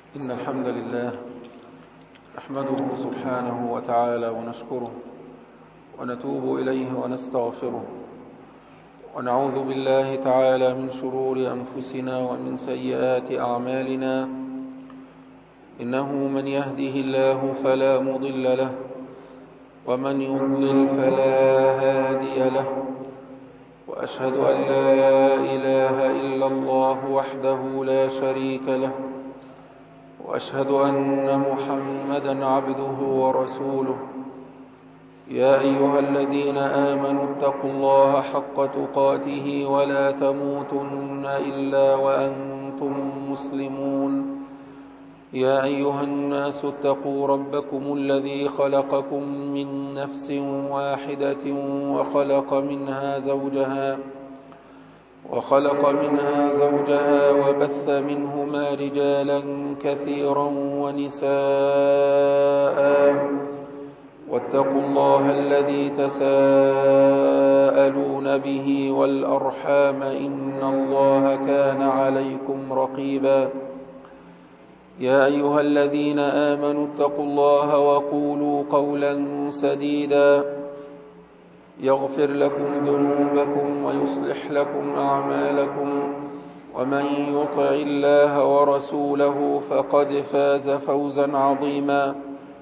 إن الحمد لله نحمده سبحانه وتعالى ونشكره ونتوب إليه ونستغفره ونعوذ بالله تعالى من شرور أنفسنا ومن سيئات أعمالنا. إنه من يهده الله فلا مضل له ومن يضلل فلا هادي له، وأشهد أن لا إله إلا الله وحده لا شريك له، وأشهد أن محمدا عبده ورسوله. يا أيها الذين آمنوا اتقوا الله حق تقاته ولا تموتن إلا وأنتم مسلمون. يا أيها الناس اتقوا ربكم الذي خلقكم من نفس واحدة وخلق منها زوجها وبث منهما رجالا كثيرا ونساء، واتقوا الله الذي تساءلون به والأرحام إن الله كان عليكم رقيبا. يا أيها الذين آمنوا اتقوا الله وقولوا قولا سديدا يغفر لكم ذنوبكم ويصلح لكم أعمالكم، ومن يطع الله ورسوله فقد فاز فوزا عظيما.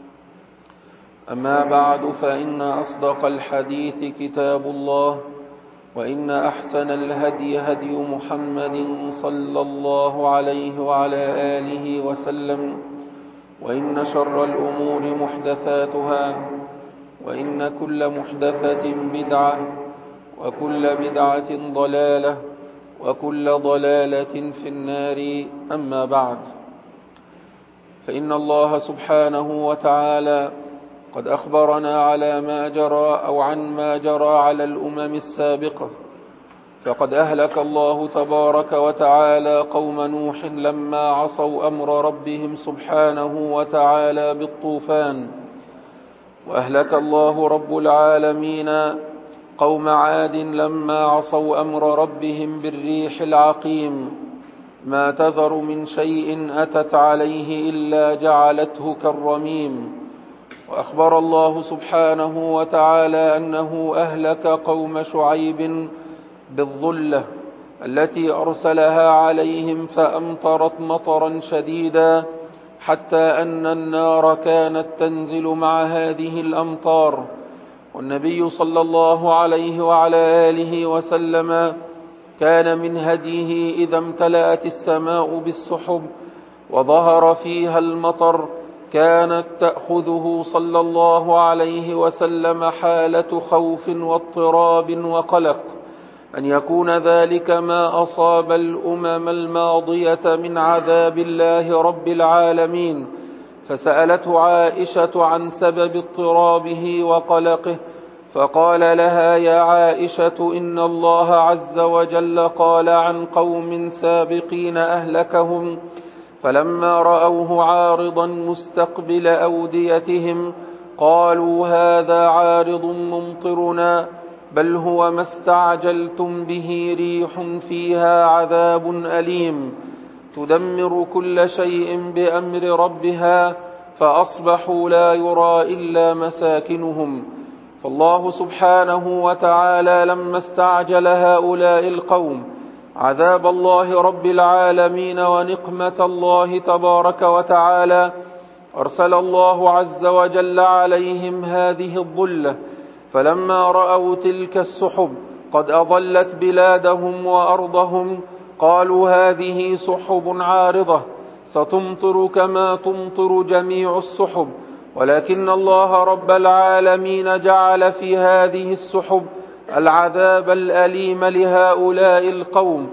أما بعد، فإن أصدق الحديث كتاب الله، وإن أحسن الهدي هدي محمد صلى الله عليه وعلى آله وسلم، وإن شر الأمور محدثاتها، وإن كل محدثة بدعة، وكل بدعة ضلالة، وكل ضلالة في النار. أما بعد، فإن الله سبحانه وتعالى قد أخبرنا على ما جرى أو عن ما جرى على الأمم السابقة. فقد أهلك الله تبارك وتعالى قوم نوح لما عصوا أمر ربهم سبحانه وتعالى بالطوفان، وأهلك الله رب العالمين قوم عاد لما عصوا أمر ربهم بالريح العقيم، ما تذر من شيء أتت عليه إلا جعلته كالرميم. وأخبر الله سبحانه وتعالى أنه أهلك قوم شعيب بالظلة التي أرسلها عليهم فأمطرت مطرا شديدا، حتى أن النار كانت تنزل مع هذه الأمطار. والنبي صلى الله عليه وعلى آله وسلم كان من هديه إذا امتلأت السماء بالسحب وظهر فيها المطر كانت تأخذه صلى الله عليه وسلم حالة خوف واضطراب وقلق أن يكون ذلك ما أصاب الأمم الماضية من عذاب الله رب العالمين. فسألته عائشة عن سبب اضطرابه وقلقه، فقال لها: يا عائشة، إن الله عز وجل قال عن قوم سابقين أهلكهم فلما رأوه عارضا مستقبل أوديتهم قالوا هذا عارض ممطرنا بل هو ما استعجلتم به ريح فيها عذاب أليم تدمر كل شيء بأمر ربها فأصبحوا لا يرى إلا مساكنهم. فالله سبحانه وتعالى لما استعجل هؤلاء القوم عذاب الله رب العالمين ونقمة الله تبارك وتعالى، أرسل الله عز وجل عليهم هذه الظلة. فلما رأوا تلك السحب قد أضلت بلادهم وأرضهم قالوا هذه سحب عارضة ستمطر كما تمطر جميع السحب، ولكن الله رب العالمين جعل في هذه السحب العذاب الأليم لهؤلاء القوم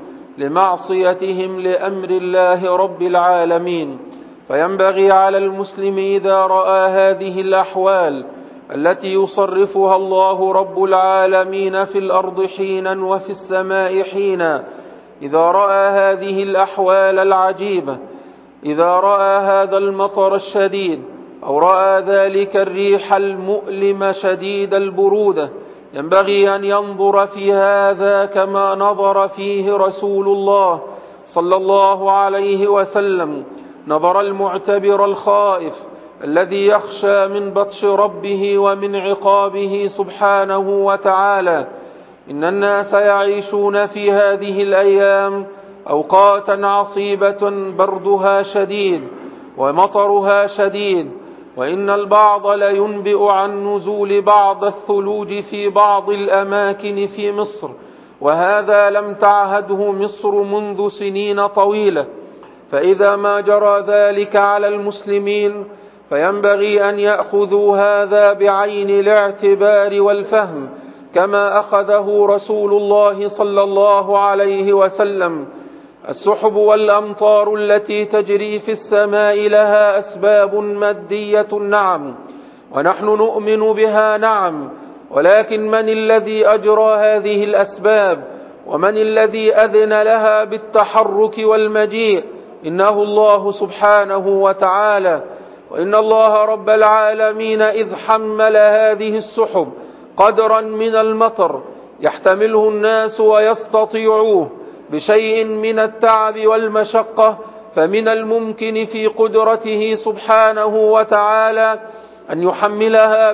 لمعصيتهم لأمر الله رب العالمين. فينبغي على المسلم إذا رأى هذه الأحوال التي يصرفها الله رب العالمين في الأرض حينا وفي السماء حينا، إذا رأى هذه الأحوال العجيبة، إذا رأى هذا المطر الشديد أو رأى ذلك الريح المؤلم شديد البرودة، ينبغي أن ينظر في هذا كما نظر فيه رسول الله صلى الله عليه وسلم نظر المعتبر الخائف الذي يخشى من بطش ربه ومن عقابه سبحانه وتعالى. إن الناس يعيشون في هذه الأيام أوقاتا عصيبة بردها شديد ومطرها شديد، وإن البعض لينبئ عن نزول بعض الثلوج في بعض الأماكن في مصر، وهذا لم تعهده مصر منذ سنين طويلة. فإذا ما جرى ذلك على المسلمين فينبغي أن يأخذوا هذا بعين الاعتبار والفهم، كما أخذه رسول الله صلى الله عليه وسلم. السحب والأمطار التي تجري في السماء لها أسباب مادية، نعم، ونحن نؤمن بها، نعم، ولكن من الذي أجرى هذه الأسباب؟ ومن الذي أذن لها بالتحرك والمجيء؟ إنه الله سبحانه وتعالى. وإن الله رب العالمين إذ حمل هذه السحب قدرا من المطر يحتمله الناس ويستطيعوه بشيء من التعب والمشقة، فمن الممكن في قدرته سبحانه وتعالى أن يحملها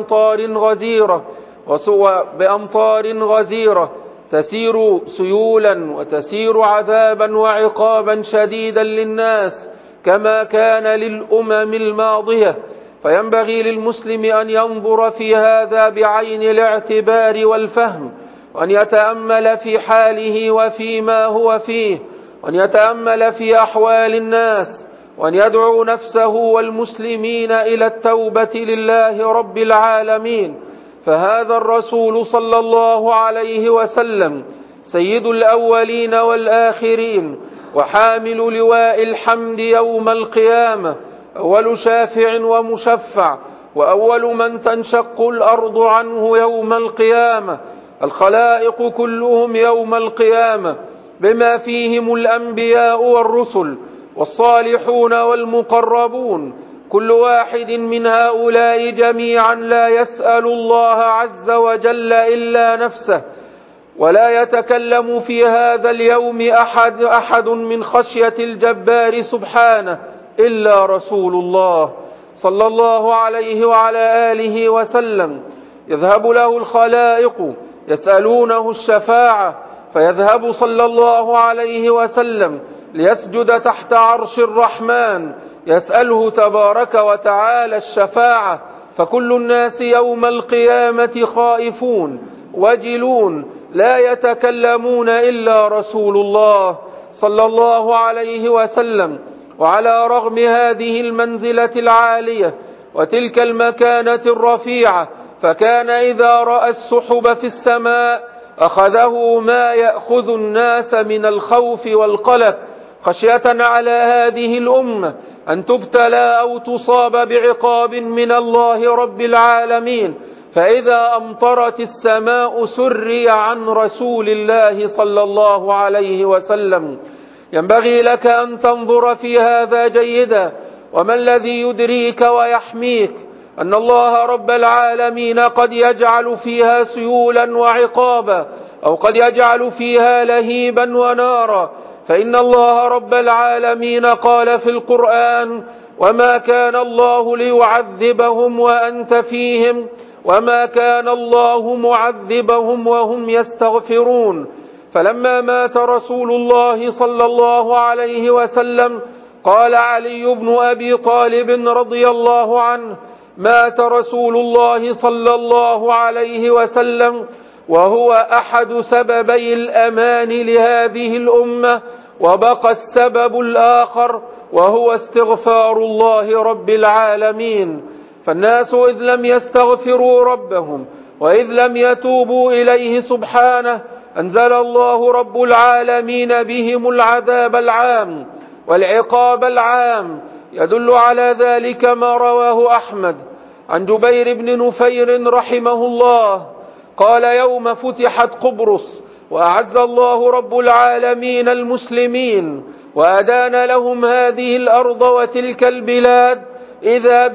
بأمطار غزيرة تسير سيولا وتسير عذابا وعقابا شديدا للناس كما كان للأمم الماضية. فينبغي للمسلم أن ينظر في هذا بعين الاعتبار والفهم، وأن يتأمل في حاله وفيما هو فيه، وأن يتأمل في أحوال الناس، وأن يدعو نفسه والمسلمين إلى التوبة لله رب العالمين. فهذا الرسول صلى الله عليه وسلم سيد الأولين والآخرين، وحامل لواء الحمد يوم القيامة، أول شافع ومشفع، وأول من تنشق الأرض عنه يوم القيامة، الخلائق كلهم يوم القيامة بما فيهم الأنبياء والرسل والصالحون والمقربون، كل واحد من هؤلاء جميعا لا يسأل الله عز وجل إلا نفسه، ولا يتكلم في هذا اليوم أحد من خشية الجبار سبحانه إلا رسول الله صلى الله عليه وعلى آله وسلم. يذهب له الخلائق يسألونه الشفاعة، فيذهب صلى الله عليه وسلم ليسجد تحت عرش الرحمن يسأله تبارك وتعالى الشفاعة، فكل الناس يوم القيامة خائفون وجلون لا يتكلمون إلا رسول الله صلى الله عليه وسلم. وعلى رغم هذه المنزلة العالية وتلك المكانة الرفيعة، فكان إذا رأى السحب في السماء أخذه ما يأخذ الناس من الخوف والقلق، خشية على هذه الأمة أن تبتلى أو تصاب بعقاب من الله رب العالمين. فإذا أمطرت السماء سري عن رسول الله صلى الله عليه وسلم. ينبغي لك أن تنظر في هذا جيدا، وما الذي يدريك ويحميك أن الله رب العالمين قد يجعل فيها سيولا وعقابا، أو قد يجعل فيها لهيبا ونارا. فإن الله رب العالمين قال في القرآن: وما كان الله ليعذبهم وأنت فيهم وما كان الله معذبهم وهم يستغفرون. فلما مات رسول الله صلى الله عليه وسلم قال علي بن أبي طالب رضي الله عنه: مات رسول الله صلى الله عليه وسلم وهو أحد سببي الأمان لهذه الأمة، وبقى السبب الآخر وهو استغفار الله رب العالمين. فالناس إذ لم يستغفروا ربهم وإذ لم يتوبوا إليه سبحانه أنزل الله رب العالمين بهم العذاب العام والعقاب العام. يدل على ذلك ما رواه أحمد عن جبير بن نفير رحمه الله قال: يوم فتحت قبرص وأعز الله رب العالمين المسلمين وأدان لهم هذه الأرض وتلك البلاد، إذا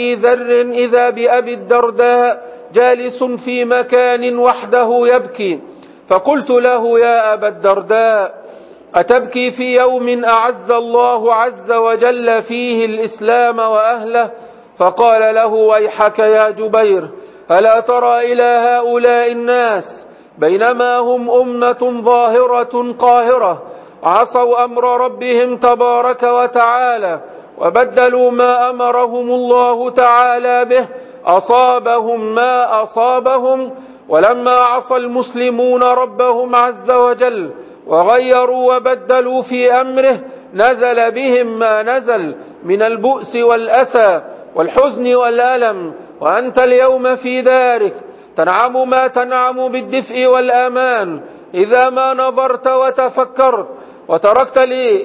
بأبي الدرداء جالس في مكان وحده يبكي، فقلت له: يا أبا الدرداء، أتبكي في يوم أعز الله عز وجل فيه الإسلام وأهله؟ فقال له: ويحك يا جبير، ألا ترى إلى هؤلاء الناس بينما هم أمة ظاهرة قاهرة عصوا أمر ربهم تبارك وتعالى وبدلوا ما أمرهم الله تعالى به، أصابهم ما أصابهم. ولما عصى المسلمون ربهم عز وجل وغيروا وبدلوا في أمره نزل بهم ما نزل من البؤس والأسى والحزن والألم. وأنت اليوم في دارك تنعم ما تنعم بالدفء والأمان إذا ما نظرت وتفكرت وتركت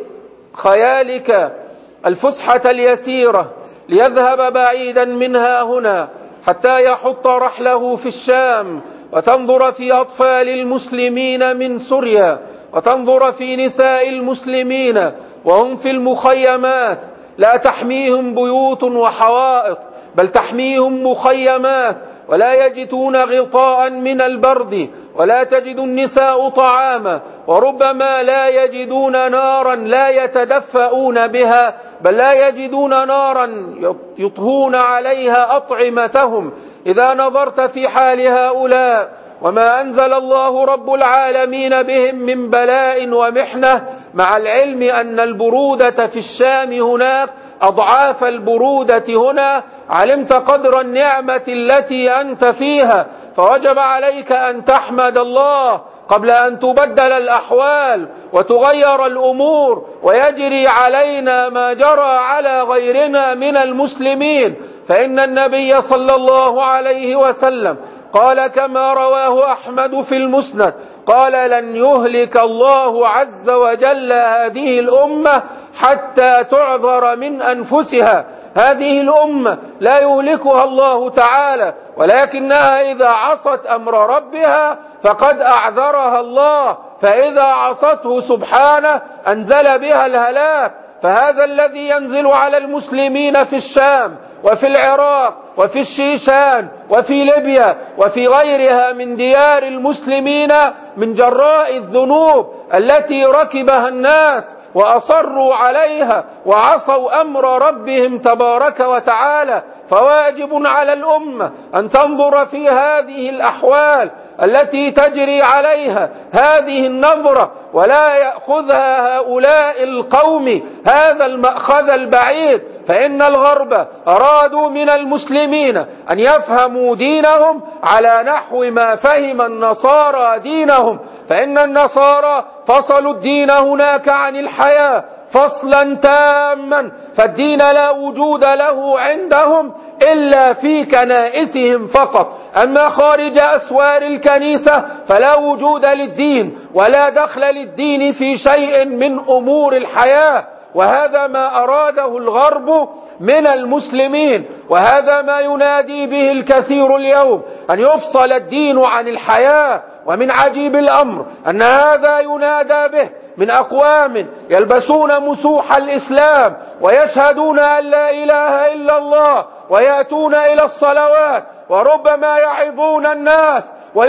لخيالك الفسحة اليسيرة ليذهب بعيدا منها هنا حتى يحط رحله في الشام، وتنظر في أطفال المسلمين من سوريا، وتنظر في نساء المسلمين وهم في المخيمات، لا تحميهم بيوت وحوائط بل تحميهم مخيمات، ولا يجدون غطاء من البرد، ولا تجد النساء طعاما، وربما لا يجدون نارا لا يتدفئون بها، بل لا يجدون نارا يطهون عليها أطعمتهم. إذا نظرت في حال هؤلاء وما أنزل الله رب العالمين بهم من بلاء ومحنة، مع العلم أن البرودة في الشام هناك أضعاف البرودة هنا، علمت قدر النعمة التي أنت فيها، فوجب عليك أن تحمد الله قبل أن تبدل الأحوال وتغير الأمور ويجري علينا ما جرى على غيرنا من المسلمين. فإن النبي صلى الله عليه وسلم قال كما رواه أحمد في المسند، قال: لن يهلك الله عز وجل هذه الأمة حتى تعذر من أنفسها. هذه الأمة لا يهلكها الله تعالى، ولكنها إذا عصت أمر ربها فقد أعذرها الله، فإذا عصته سبحانه أنزل بها الهلاك. فهذا الذي ينزل على المسلمين في الشام وفي العراق وفي الشيشان وفي ليبيا وفي غيرها من ديار المسلمين من جراء الذنوب التي ركبها الناس وأصروا عليها وعصوا أمر ربهم تبارك وتعالى، فواجب على الأمة أن تنظر في هذه الأحوال التي تجري عليها هذه النظرة، ولا يأخذها هؤلاء القوم هذا المأخذ البعيد. فإن الغرب أرادوا من المسلمين أن يفهموا دينهم على نحو ما فهم النصارى دينهم، فإن النصارى فصلوا الدين هناك عن الحياة فصلا تاما، فالدين لا وجود له عندهم إلا في كنائسهم فقط، أما خارج أسوار الكنيسة فلا وجود للدين ولا دخل للدين في شيء من أمور الحياة. وهذا ما أراده الغرب من المسلمين، وهذا ما ينادي به الكثير اليوم، أن يفصل الدين عن الحياة. ومن عجيب الأمر أن هذا ينادى به من أقوام يلبسون مسوح الإسلام ويشهدون أن لا إله إلا الله ويأتون إلى الصلوات وربما يعظون الناس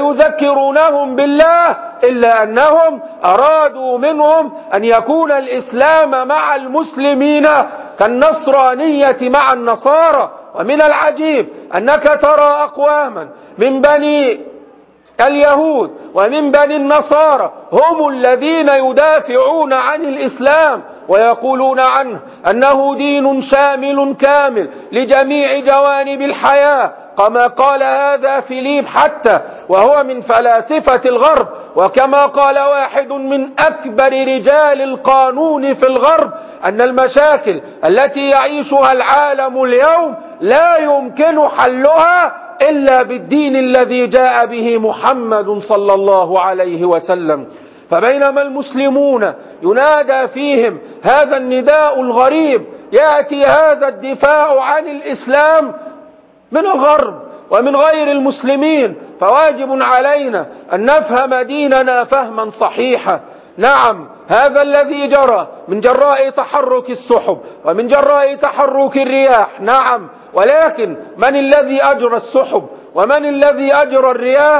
ويذكرونهم بالله، إلا أنهم أرادوا منهم أن يكون الإسلام مع المسلمين كالنصرانية مع النصارى. ومن العجيب أنك ترى أقواما من بني اليهود ومن بني النصارى هم الذين يدافعون عن الإسلام ويقولون عنه أنه دين شامل كامل لجميع جوانب الحياة، كما قال هذا فيليب حتى وهو من فلاسفة الغرب، وكما قال واحد من أكبر رجال القانون في الغرب أن المشاكل التي يعيشها العالم اليوم لا يمكن حلها إلا بالدين الذي جاء به محمد صلى الله عليه وسلم. فبينما المسلمون ينادى فيهم هذا النداء الغريب، يأتي هذا الدفاع عن الإسلام من الغرب ومن غير المسلمين. فواجب علينا أن نفهم ديننا فهما صحيحا. نعم، هذا الذي جرى من جراء تحرك السحب ومن جراء تحرك الرياح، نعم، ولكن من الذي أجرى السحب ومن الذي أجرى الرياح؟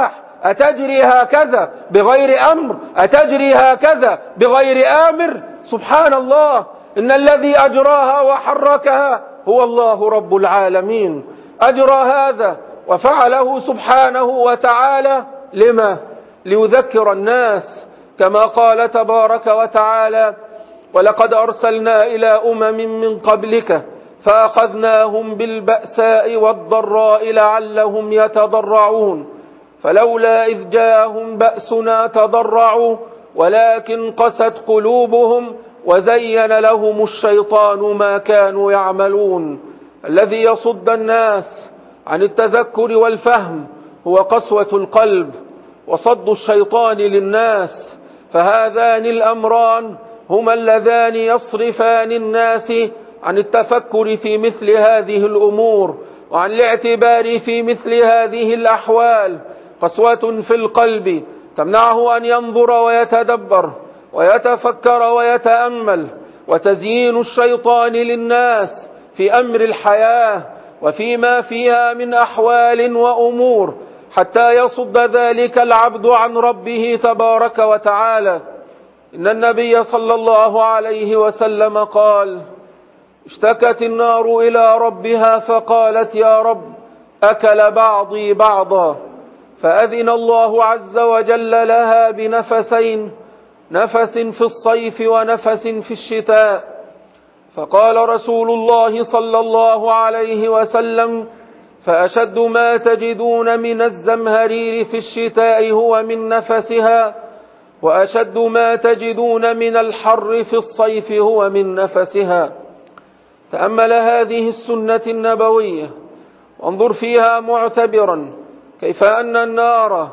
أتجري هكذا بغير أمر؟ أتجري هكذا بغير آمر؟ سبحان الله، إن الذي أجراها وحركها هو الله رب العالمين. أجرى هذا وفعله سبحانه وتعالى لما؟ ليذكر الناس، كما قال تبارك وتعالى: ولقد أرسلنا إلى أمم من قبلك فأخذناهم بالبأساء والضراء لعلهم يتضرعون فلولا إذ جاءهم بأسنا تضرعوا ولكن قست قلوبهم وزين لهم الشيطان ما كانوا يعملون. الذي يصد الناس عن التذكر والفهم هو قسوة القلب وصد الشيطان للناس، فهذان الأمران هما اللذان يصرفان الناس عن التفكر في مثل هذه الأمور وعن الاعتبار في مثل هذه الأحوال. قسوة في القلب تمنعه أن ينظر ويتدبر ويتفكر ويتأمل، وتزيين الشيطان للناس في أمر الحياة وفيما فيها من أحوال وأمور حتى يصد ذلك العبد عن ربه تبارك وتعالى. إن النبي صلى الله عليه وسلم قال: اشتكت النار إلى ربها فقالت: يا رب أكل بعضي بعضا، فأذن الله عز وجل لها بنفسين، نفس في الصيف ونفس في الشتاء. فقال رسول الله صلى الله عليه وسلم: فأشد ما تجدون من الزمهرير في الشتاء هو من نفسها، وأشد ما تجدون من الحر في الصيف هو من نفسها. تأمل هذه السنة النبوية وانظر فيها معتبرا كيف أن النار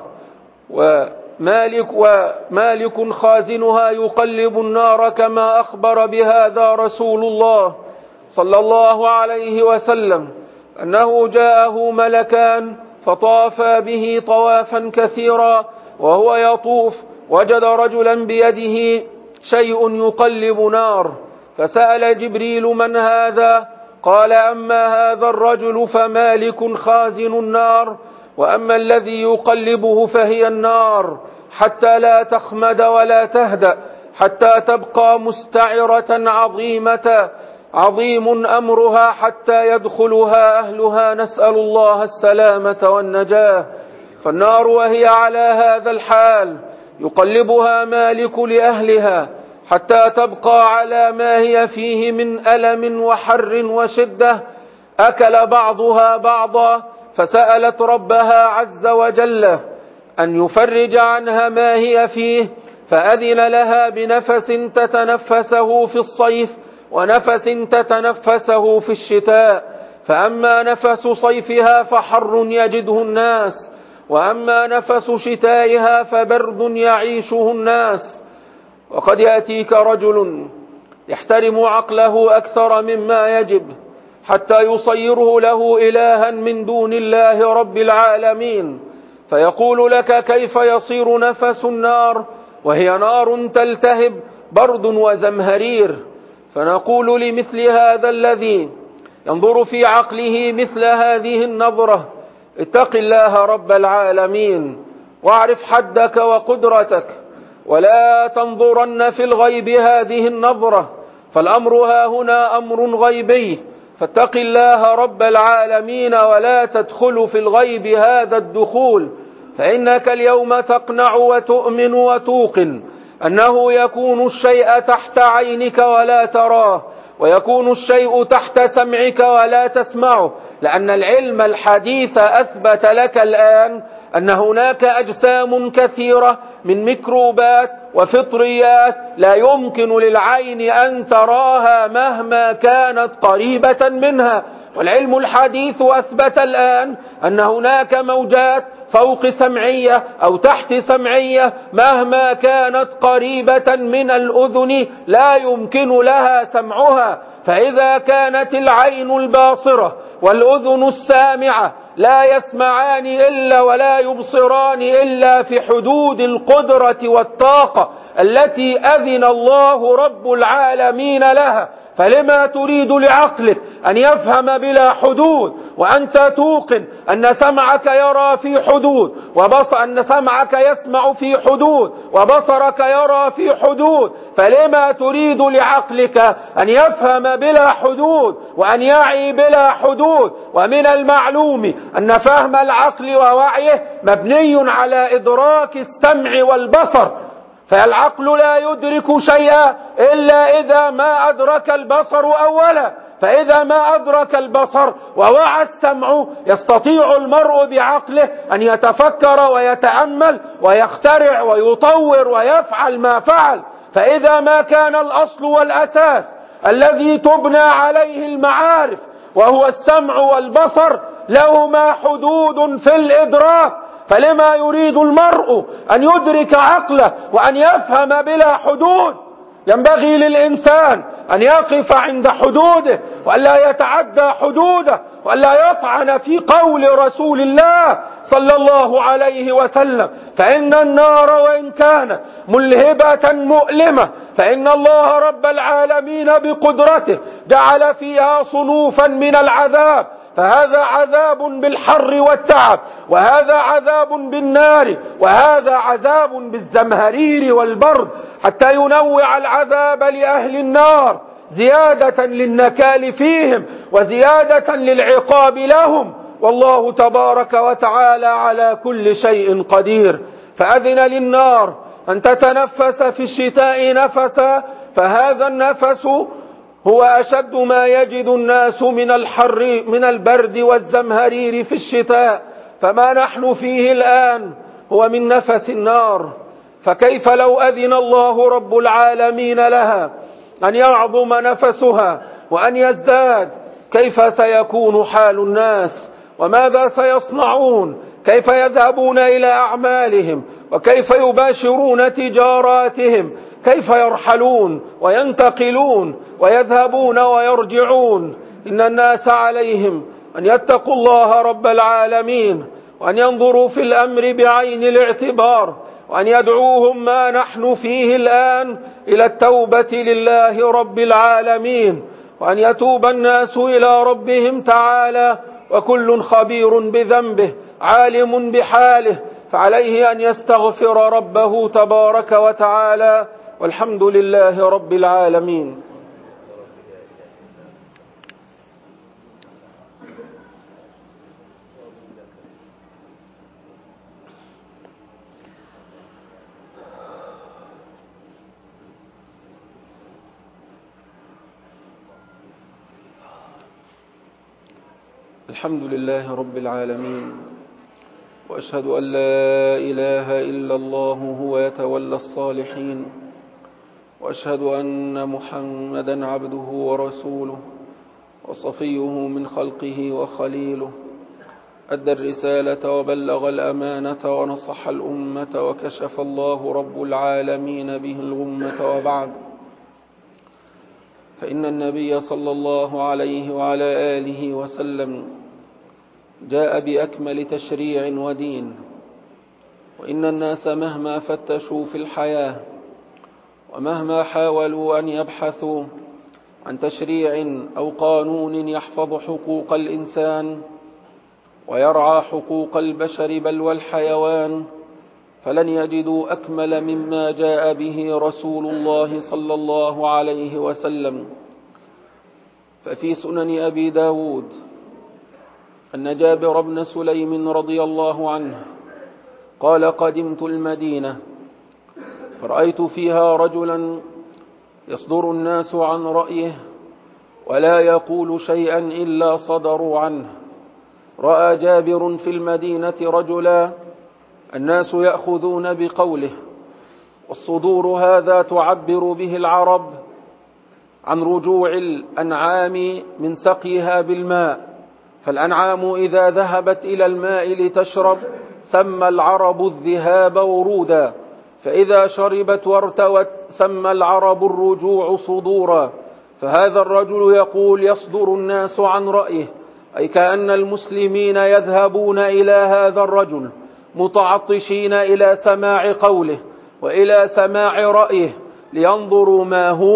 ومالك خازنها يقلب النار كما أخبر بهذا رسول الله صلى الله عليه وسلم، أنه جاءه ملكان فطافا به طوافا كثيرا، وهو يطوف وجد رجلا بيده شيء يقلب نار، فسأل جبريل: من هذا؟ قال: أما هذا الرجل فمالك خازن النار، وأما الذي يقلبه فهي النار حتى لا تخمد ولا تهدأ، حتى تبقى مستعرة عظيم أمرها حتى يدخلها أهلها، نسأل الله السلامة والنجاة. فالنار وهي على هذا الحال يقلبها مالك لأهلها حتى تبقى على ما هي فيه من ألم وحر وشدة. أكل بعضها بعضا، فسألت ربها عز وجل أن يفرج عنها ما هي فيه، فأذن لها بنفس تتنفسه في الصيف ونفس تتنفسه في الشتاء. فأما نفس صيفها فحر يجده الناس، وأما نفس شتائها فبرد يعيشه الناس. وقد يأتيك رجل يحترم عقله أكثر مما يجب حتى يصيره له إلها من دون الله رب العالمين، فيقول لك: كيف يصير نفس النار وهي نار تلتهب برد وزمهرير؟ فنقول لمثل هذا الذي ينظر في عقله مثل هذه النظرة: اتق الله رب العالمين واعرف حدك وقدرتك، ولا تنظرن في الغيب هذه النظرة، فالأمر ها هنا أمر غيبي، فاتق الله رب العالمين ولا تدخل في الغيب هذا الدخول، فإنك اليوم تقنع وتؤمن وتوقن أنه يكون الشيء تحت عينك ولا تراه، ويكون الشيء تحت سمعك ولا تسمعه، لأن العلم الحديث أثبت لك الآن أن هناك أجسام كثيرة من ميكروبات وفطريات لا يمكن للعين أن تراها مهما كانت قريبة منها، والعلم الحديث أثبت الآن أن هناك موجات فوق سمعية أو تحت سمعية مهما كانت قريبة من الأذن لا يمكن لها سمعها. فإذا كانت العين الباصرة والأذن السامعة لا يسمعان إلا ولا يبصران إلا في حدود القدرة والطاقة التي أذن الله رب العالمين لها، فلما تريد لعقلك أن يفهم بلا حدود وأنت توقن أن سمعك يرى في حدود أن سمعك يسمع في حدود وبصرك يرى في حدود؟ فلما تريد لعقلك أن يفهم بلا حدود وأن يعي بلا حدود؟ ومن المعلوم أن فهم العقل ووعيه مبني على إدراك السمع والبصر، فالعقل لا يدرك شيئا إلا إذا ما أدرك البصر أولا، فإذا ما أدرك البصر ووعى السمع يستطيع المرء بعقله أن يتفكر ويتأمل ويخترع ويطور ويفعل ما فعل. فإذا ما كان الأصل والأساس الذي تبنى عليه المعارف وهو السمع والبصر لهما حدود في الإدراك، فلما يريد المرء أن يدرك عقله وأن يفهم بلا حدود؟ ينبغي للإنسان أن يقف عند حدوده وألا يتعدى حدوده وألا يطعن في قول رسول الله صلى الله عليه وسلم، فإن النار وإن كانت ملهبة مؤلمة فإن الله رب العالمين بقدرته جعل فيها صنوفا من العذاب، فهذا عذاب بالحر والتعب، وهذا عذاب بالنار، وهذا عذاب بالزمهرير والبرد، حتى ينوع العذاب لأهل النار زيادة للنكال فيهم وزيادة للعقاب لهم، والله تبارك وتعالى على كل شيء قدير. فأذن للنار أن تتنفس في الشتاء نفسا، فهذا النفس هو أشد ما يجد الناس من البرد والزمهرير في الشتاء، فما نحن فيه الآن هو من نفس النار، فكيف لو أذن الله رب العالمين لها أن يعظم نفسها وأن يزداد؟ كيف سيكون حال الناس؟ وماذا سيصنعون؟ كيف يذهبون إلى أعمالهم؟ وكيف يباشرون تجاراتهم؟ كيف يرحلون وينتقلون ويذهبون ويرجعون؟ إن الناس عليهم أن يتقوا الله رب العالمين وأن ينظروا في الأمر بعين الاعتبار، وأن يدعوهم ما نحن فيه الآن إلى التوبة لله رب العالمين، وأن يتوب الناس إلى ربهم تعالى، وكل خبير بذنبه عالم بحاله، فعليه أن يستغفر ربه تبارك وتعالى، والحمد لله رب العالمين. الحمد لله رب العالمين، وأشهد أن لا إله إلا الله هو يتولى الصالحين، وأشهد أن محمدا عبده ورسوله وصفيه من خلقه وخليله، أدى الرسالة وبلغ الأمانة ونصح الأمة وكشف الله رب العالمين به الغمة. وبعد، فإن النبي صلى الله عليه وعلى آله وسلم جاء بأكمل تشريع ودين، وإن الناس مهما فتشوا في الحياة ومهما حاولوا أن يبحثوا عن تشريع أو قانون يحفظ حقوق الإنسان ويرعى حقوق البشر بل والحيوان، فلن يجدوا أكمل مما جاء به رسول الله صلى الله عليه وسلم. ففي سنن أبي داود أن جابر بن سليم رضي الله عنه قال: قدمت المدينة فرأيت فيها رجلا يصدر الناس عن رأيه ولا يقول شيئا إلا صدروا عنه. رأى جابر في المدينة رجلا الناس يأخذون بقوله، والصدور هذا تعبر به العرب عن رجوع الأنعام من سقيها بالماء، فالأنعام إذا ذهبت إلى الماء لتشرب سمى العرب الذهاب ورودا، فإذا شربت وارتوت سمى العرب الرجوع صدورا. فهذا الرجل يقول يصدر الناس عن رأيه، أي كأن المسلمين يذهبون إلى هذا الرجل متعطشين إلى سماع قوله وإلى سماع رأيه لينظروا ما هو،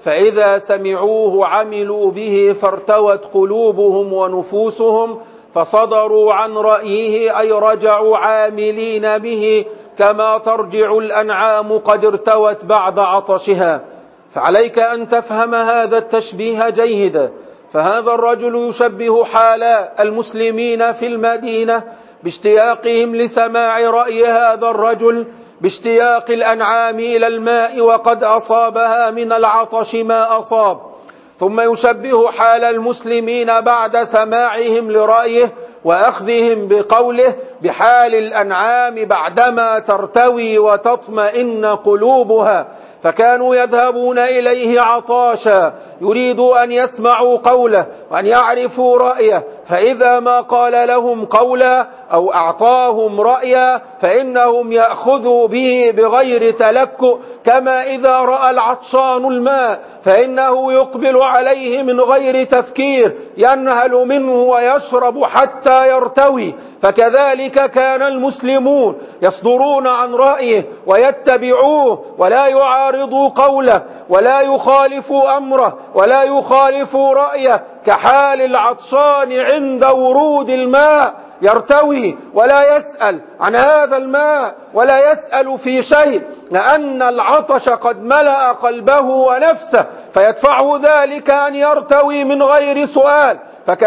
فإذا سمعوه عملوا به فارتوت قلوبهم ونفوسهم فصدروا عن رأيه، أي رجعوا عاملين به كما ترجع الأنعام قد ارتوت بعد عطشها. فعليك أن تفهم هذا التشبيه جيدا، فهذا الرجل يشبه حال المسلمين في المدينة باشتياقهم لسماع رأي هذا الرجل باشتياق الأنعام إلى الماء وقد أصابها من العطش ما أصاب، ثم يشبه حال المسلمين بعد سماعهم لرأيه وأخذهم بقوله بحال الأنعام بعدما ترتوي وتطمئن قلوبها، فكانوا يذهبون إليه عطاشا يريدوا أن يسمعوا قوله وأن يعرفوا رأيه، فإذا ما قال لهم قولا أو أعطاهم رأيا فإنهم يأخذوا به بغير تلكؤ، كما إذا رأى العطشان الماء فإنه يقبل عليه من غير تفكير ينهل منه ويشرب حتى يرتوي. فكذلك كان المسلمون يصدرون عن رأيه ويتبعوه ولا يعارضوا قوله ولا يخالفوا أمره ولا يخالفوا رأيه، كحال العطشان عند ورود الماء يرتوي ولا يسأل عن هذا الماء ولا يسأل في شيء، لأن العطش قد ملأ قلبه ونفسه فيدفعه ذلك أن يرتوي من غير سؤال.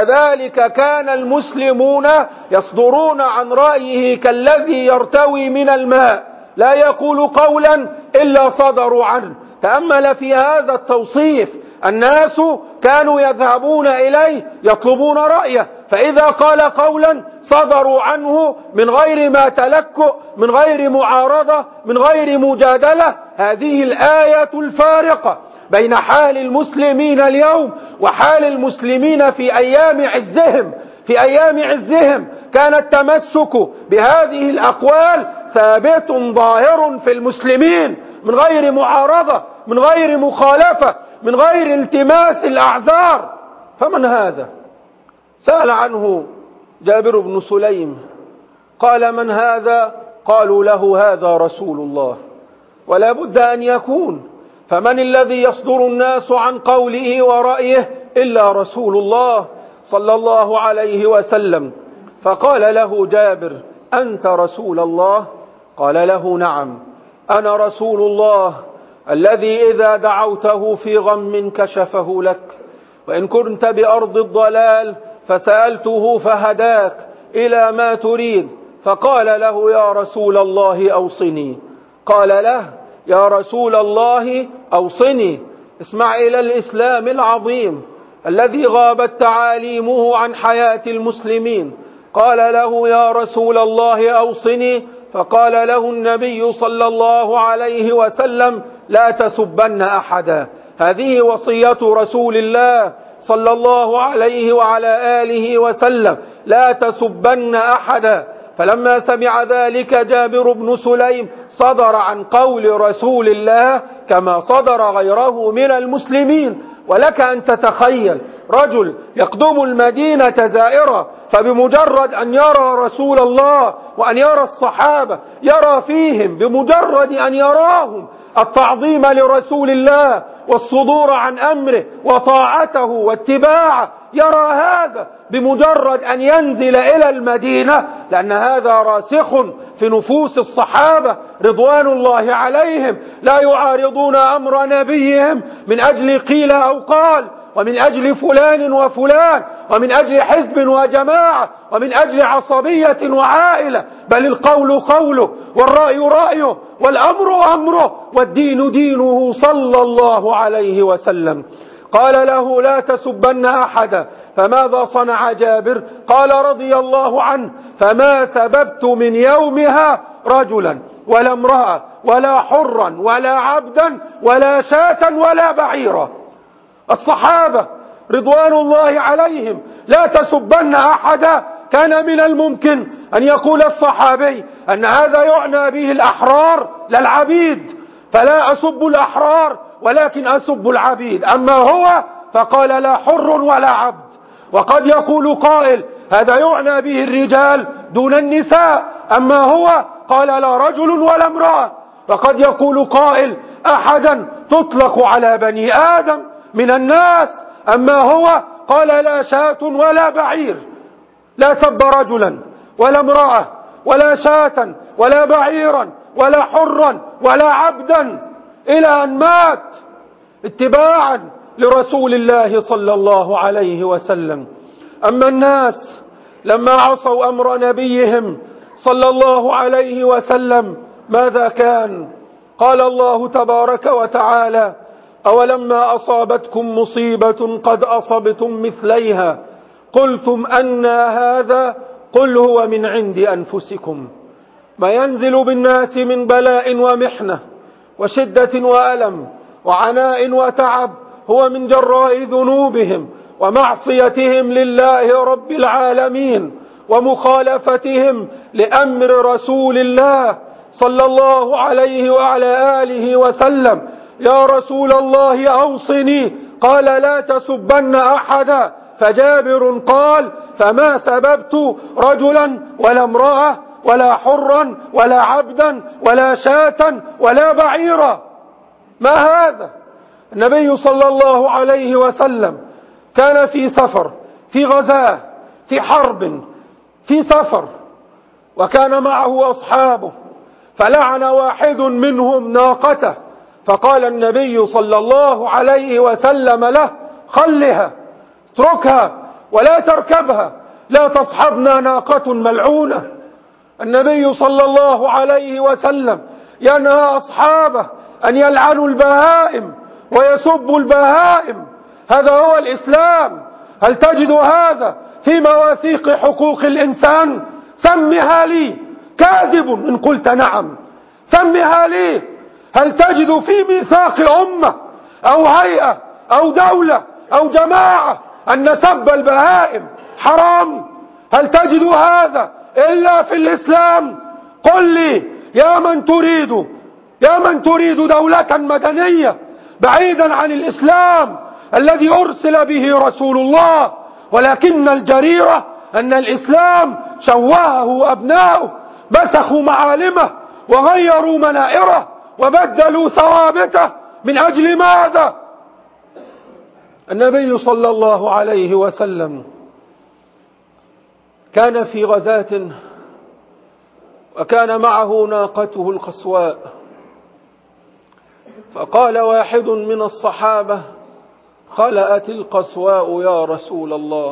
فكذلك كان المسلمون يصدرون عن رأيه كالذي يرتوي من الماء، لا يقول قولا إلا صدروا عنه. تأمل في هذا التوصيف، الناس كانوا يذهبون إليه يطلبون رأيه، فإذا قال قولا صدروا عنه من غير ما تلكؤ، من غير معارضة، من غير مجادلة. هذه الآية الفارقة بين حال المسلمين اليوم وحال المسلمين في أيام عزهم. في أيام عزهم كان التمسك بهذه الأقوال ثابت ظاهر في المسلمين من غير معارضة، من غير مخالفة، من غير التماس الأعذار. فمن هذا؟ سأل عنه جابر بن سليم قال: من هذا؟ قالوا له: هذا رسول الله. ولا بد أن يكون، فمن الذي يصدر الناس عن قوله ورأيه إلا رسول الله صلى الله عليه وسلم. فقال له جابر: أنت رسول الله؟ قال له: نعم، أنا رسول الله الذي إذا دعوته في غم كشفه لك، وإن كنت بأرض الضلال فسألته فهداك إلى ما تريد. فقال له: يا رسول الله أوصني. قال له: يا رسول الله أوصني. اسمع إلى الإسلام العظيم الذي غابت تعاليمه عن حياة المسلمين. قال له: يا رسول الله أوصني. فقال له النبي صلى الله عليه وسلم: لا تسبن أحدا. هذه وصية رسول الله صلى الله عليه وعلى آله وسلم: لا تسبن أحدا. فلما سمع ذلك جابر بن سليم صدر عن قول رسول الله كما صدر غيره من المسلمين. ولك أن تتخيل رجل يقدم المدينة زائرا، فبمجرد أن يرى رسول الله وأن يرى الصحابة يرى فيهم بمجرد أن يراهم التعظيم لرسول الله والصدور عن أمره وطاعته واتباعه، يرى هذا بمجرد أن ينزل إلى المدينة، لأن هذا راسخ في نفوس الصحابة رضوان الله عليهم، لا يعارضون أمر نبيهم من أجل قيل أو قال، ومن أجل فلان وفلان، ومن أجل حزب وجماعة، ومن أجل عصبية وعائلة، بل القول قوله والرأي رأيه والأمر أمره والدين دينه صلى الله عليه وسلم. قال له: لا تسبن أحدا. فماذا صنع جابر؟ قال رضي الله عنه: فما سببت من يومها رجلا ولا امرأة ولا حرا ولا عبدا ولا شاة ولا بعيرا. الصحابة رضوان الله عليهم لا تسبن أحدا. كان من الممكن أن يقول الصحابي أن هذا يعنى به الأحرار لا العبيد، فلا أسب الأحرار ولكن أسب العبيد. أما هو فقال: لا حر ولا عبد. وقد يقول قائل هذا يعنى به الرجال دون النساء، أما هو قال: لا رجل ولا امرأة. وقد يقول قائل أحدا تطلق على بني آدم من الناس، أما هو قال لا شاة ولا بعير، لا سب رجلا ولا امرأة ولا شاة ولا بعيرا ولا حرا ولا عبدا إلى أن مات اتباعا لرسول الله صلى الله عليه وسلم. أما الناس لما عصوا أمر نبيهم صلى الله عليه وسلم ماذا كان؟ قال الله تبارك وتعالى: أولما أصابتكم مصيبة قد أصبتم مثليها قلتم أنى هذا قل هو من عند أنفسكم. ما ينزل بالناس من بلاء ومحنة وشدة وألم وعناء وتعب هو من جراء ذنوبهم ومعصيتهم لله رب العالمين ومخالفتهم لأمر رسول الله صلى الله عليه وعلى آله وسلم. يا رسول الله أوصني، قال لا تسبن أحدا، فجابر قال: فما سببت رجلا ولا امرأة ولا حرا ولا عبدا ولا شاة ولا بعيرا. ما هذا؟ النبي صلى الله عليه وسلم كان في سفر، في غزاة، في حرب، في سفر، وكان معه أصحابه، فلعن واحد منهم ناقته، فقال النبي صلى الله عليه وسلم له: خلها، اتركها ولا تركبها، لا تصحبنا ناقة ملعونة. النبي صلى الله عليه وسلم ينهى أصحابه أن يلعنوا البهائم ويسبوا البهائم. هذا هو الإسلام. هل تجد هذا في مواثيق حقوق الإنسان؟ سمها لي، كاذب إن قلت نعم، سمها لي. هل تجد في ميثاق أمة أو هيئة أو دولة أو جماعة أن سب البهائم حرام؟ هل تجد هذا إلا في الإسلام؟ قل لي يا من تريد دولة مدنية بعيدا عن الإسلام الذي أرسل به رسول الله، ولكن الجريرة أن الإسلام شوهه أبناؤه، مسخوا معالمه وغيروا منائره وبدلوا ثوابته. من أجل ماذا؟ النبي صلى الله عليه وسلم كان في غزاة وكان معه ناقته القصواء، فقال واحد من الصحابة: خلأت القصواء يا رسول الله.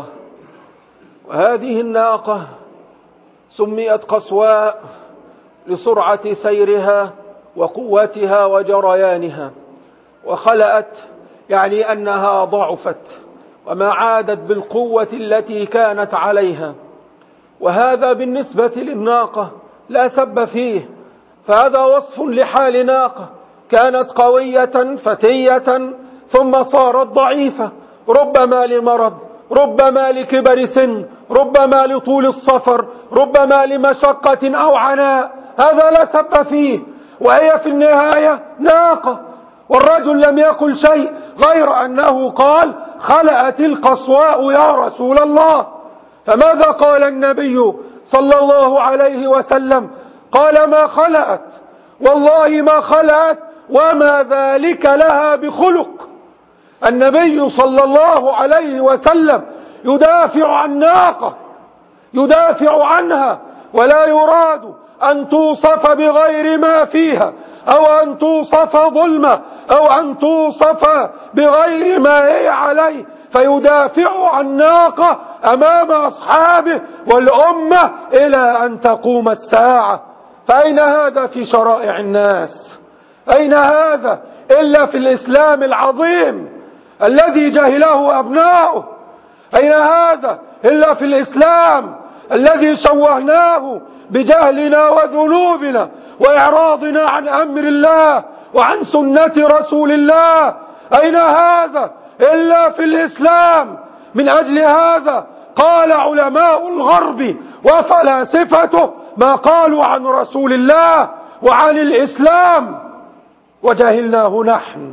وهذه الناقة سميت قصواء لسرعة سيرها وقوتها وجريانها، وخلأت يعني أنها ضعفت وما عادت بالقوة التي كانت عليها. وهذا بالنسبة للناقة لا سب فيه، فهذا وصف لحال ناقة كانت قوية فتية ثم صارت ضعيفة، ربما لمرض، ربما لكبر سن، ربما لطول السفر، ربما لمشقة أو عناء. هذا لا سب فيه، وهي في النهاية ناقة. والرجل لم يقل شيء غير أنه قال: خلأت القصواء يا رسول الله. فماذا قال النبي صلى الله عليه وسلم؟ قال: ما خلأت، والله ما خلأت، وما ذلك لها بخلق. النبي صلى الله عليه وسلم يدافع عن ناقة، يدافع عنها، ولا يراد أن توصف بغير ما فيها، أو أن توصف ظلمة، أو أن توصف بغير ما هي عليه، فيدافع عن ناقة أمام أصحابه والأمة إلى أن تقوم الساعة. فأين هذا في شرائع الناس؟ أين هذا إلا في الإسلام العظيم الذي جهله أبناؤه؟ أين هذا إلا في الإسلام الذي شوهناه بجهلنا وذنوبنا وإعراضنا عن أمر الله وعن سنة رسول الله؟ أين هذا إلا في الإسلام؟ من أجل هذا قال علماء الغرب وفلاسفته ما قالوا عن رسول الله وعن الإسلام، وجهلناه نحن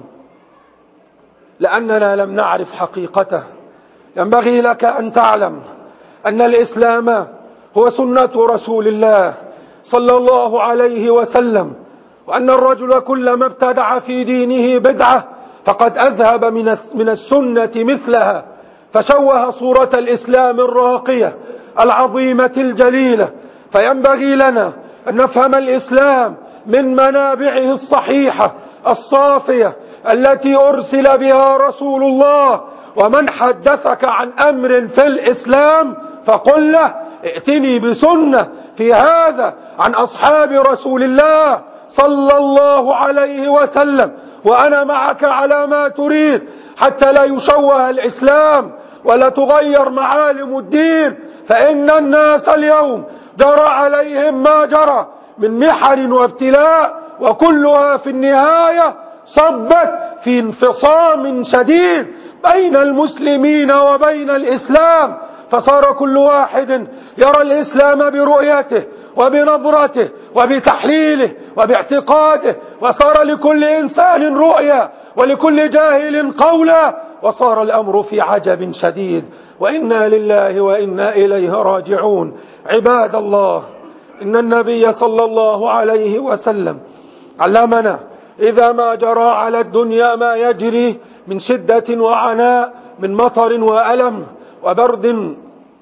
لأننا لم نعرف حقيقته. ينبغي لك أن تعلم أن الإسلام هو سنة رسول الله صلى الله عليه وسلم، وأن الرجل كلما ابتدع في دينه بدعة فقد أذهب من السنة مثلها، فشوه صورة الإسلام الراقية العظيمة الجليلة. فينبغي لنا أن نفهم الإسلام من منابعه الصحيحة الصافية التي أرسل بها رسول الله. ومن حدثك عن أمر في الإسلام فقل له ائتني بسنة في هذا عن أصحاب رسول الله صلى الله عليه وسلم، وأنا معك على ما تريد، حتى لا يشوه الإسلام ولا تغير معالم الدين. فإن الناس اليوم جرى عليهم ما جرى من محن وابتلاء، وكلها في النهاية صبت في انفصام شديد بين المسلمين وبين الإسلام. فصار كل واحد يرى الإسلام برؤيته وبنظرته وبتحليله وباعتقاده، وصار لكل إنسان رؤيا ولكل جاهل قولا، وصار الأمر في عجب شديد. وإنا لله وإنا إليه راجعون. عباد الله، إن النبي صلى الله عليه وسلم علمنا إذا ما جرى على الدنيا ما يجري من شدة وعناء، من مطر وألم وبرد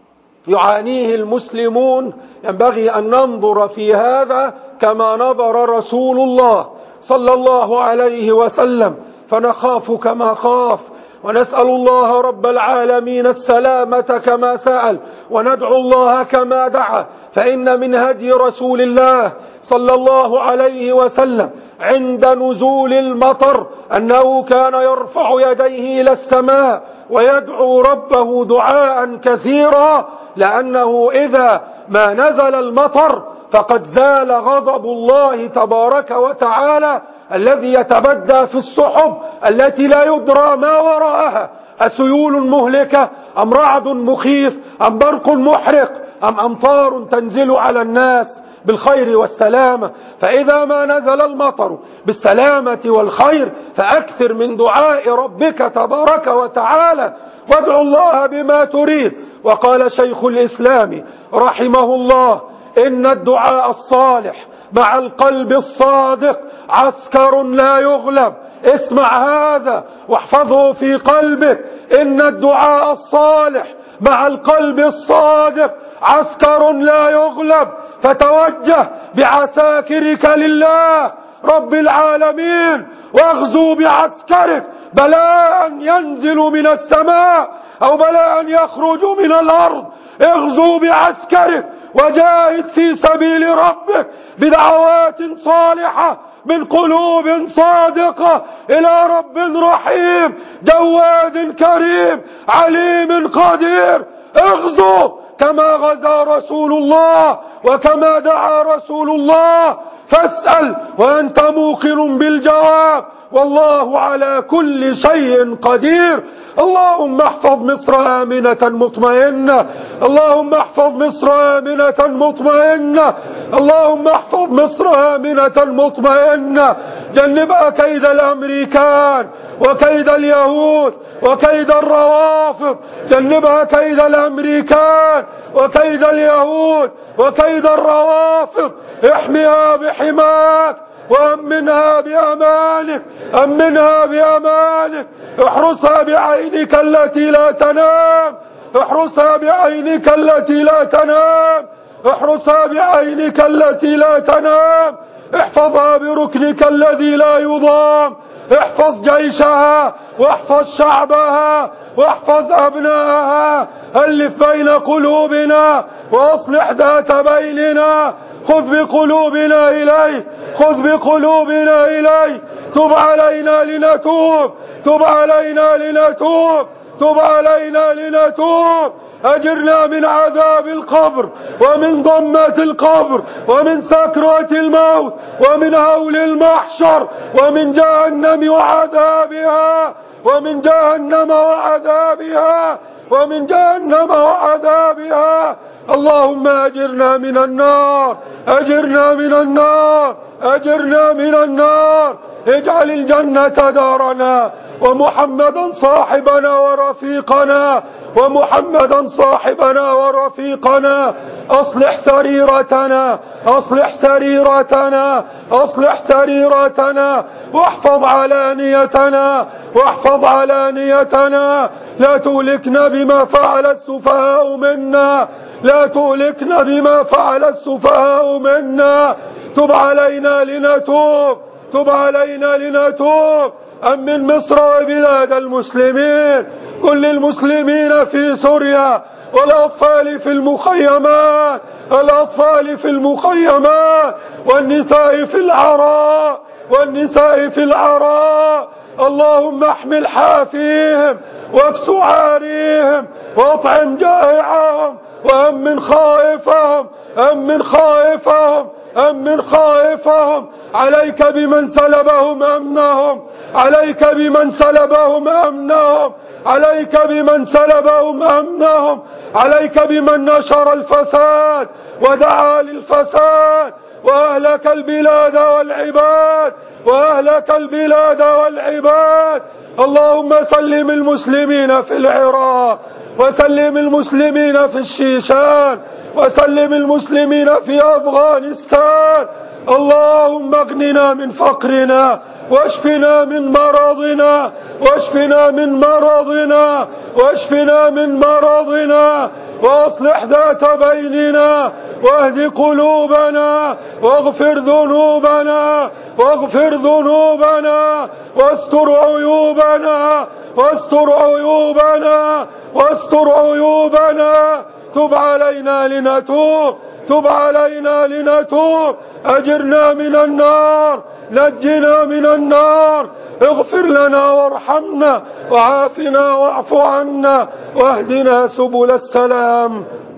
يعانيه المسلمون، ينبغي أن ننظر في هذا كما نظر رسول الله صلى الله عليه وسلم، فنخاف كما خاف، ونسأل الله رب العالمين السلامة كما سأل، وندعو الله كما دعا. فإن من هدي رسول الله صلى الله عليه وسلم عند نزول المطر أنه كان يرفع يديه إلى السماء ويدعو ربه دعاء كثيرا، لأنه إذا ما نزل المطر فقد زال غضب الله تبارك وتعالى الذي يتبدى في السحب التي لا يدرى ما وراءها، أسيول مهلكة أم رعد مخيف أم برق محرق أم أمطار تنزل على الناس بالخير والسلامة. فإذا ما نزل المطر بالسلامة والخير فأكثر من دعاء ربك تبارك وتعالى، وادعو الله بما تريد. وقال شيخ الإسلام رحمه الله: إن الدعاء الصالح مع القلب الصادق عسكر لا يغلب. اسمع هذا واحفظه في قلبك: إن الدعاء الصالح مع القلب الصادق عسكر لا يغلب. فتوجه بعساكرك لله رب العالمين واغزو بعسكرك، بلاء ينزل من السماء أو بلاء يخرج من الأرض. اغزو بعسكرك وجاهد في سبيل ربك بدعوات صالحة من قلوب صادقة إلى رب رحيم جواد كريم عليم قدير. اغزو كما غزا رسول الله وكما دعا رسول الله، فاسأل وأنت موقن بالجواب، والله على كل شيء قدير. اللهم احفظ مصر آمنة مطمئنة، اللهم احفظ مصر آمنة مطمئنة، اللهم احفظ مصر آمنة مطمئنة. جنبها كيد الأمريكان وكيد اليهود وكيد الروافض، جنبها كيد الأمريكان وكيد اليهود وكيد الروافض. احميها بحماك وأمنها بأمانك، أمنها بأمانك. احرسها بعينك التي لا تنام، احرسها بعينك التي لا تنام، احرسها بعينك التي لا تنام. احفظها بركنك الذي لا يضام. احفظ جيشها واحفظ شعبها واحفظ أبنائها. ألف بين قلوبنا وأصلح ذات بيننا. خذ بقلوبنا إليه، خذ بقلوبنا إليه. تب علينا لنتوب، تب علينا لنتوب، تب علينا لنتوب. أجرنا من عذاب القبر ومن ضمة القبر ومن سكرة الموت ومن هول المحشر ومن جهنم وعذابها، ومن جهنم وعذابها، ومن جهنم وعذابها. اللهم أجرنا من النار، أجرنا من النار، أجرنا من النار. اجعل الجنة دارنا ومحمدا صاحبنا ورفيقنا، ومحمدا صاحبنا ورفيقنا. أصلح سريرتنا، أصلح سريرتنا، أصلح سريرتنا، واحفظ علانيتنا، واحفظ علانيتنا. لا تهلكنا بما فعل السفهاء منا، لا تهلكنا بما فعل السفهاء منا. تب علينا لنتوب، تب علينا لنتوب. أمن مصر وبلاد المسلمين، كل المسلمين في سوريا، والأطفال في المخيمات، الأطفال في المخيمات، والنساء في العراء، والنساء في العراء. اللهم احمل حافيهم، واكس عاريهم، واطعم جائعهم، وأمن خائفهم، أمن خائفهم، أمن خائفهم. عليك بمن سلبهم أمنهم، عليك بمن سلبهم أمنهم، عليك بمن سلبهم أمنهم، عليك بمن نشر الفساد ودعا للفساد، وأهلك البلاد والعباد، وأهلك البلاد والعباد. اللهم سلم المسلمين في العراق، وسلم المسلمين في الشيشان، وسلم المسلمين في أفغانستان. اللهم اغننا من فقرنا، واشفنا من مرضنا، واشفنا من مرضنا، واشفنا من مرضنا، واصلح ذات بيننا، واهد قلوبنا، واغفر ذنوبنا، واغفر ذنوبنا، واستر عيوبنا، واستر عيوبنا، واستر عيوبنا. تب علينا لنتوب، تب علينا لنتوب. أجرنا من النار، نجنا من النار. اغفر لنا وارحمنا، وعافنا واعف عنا، واهدنا سبل السلام.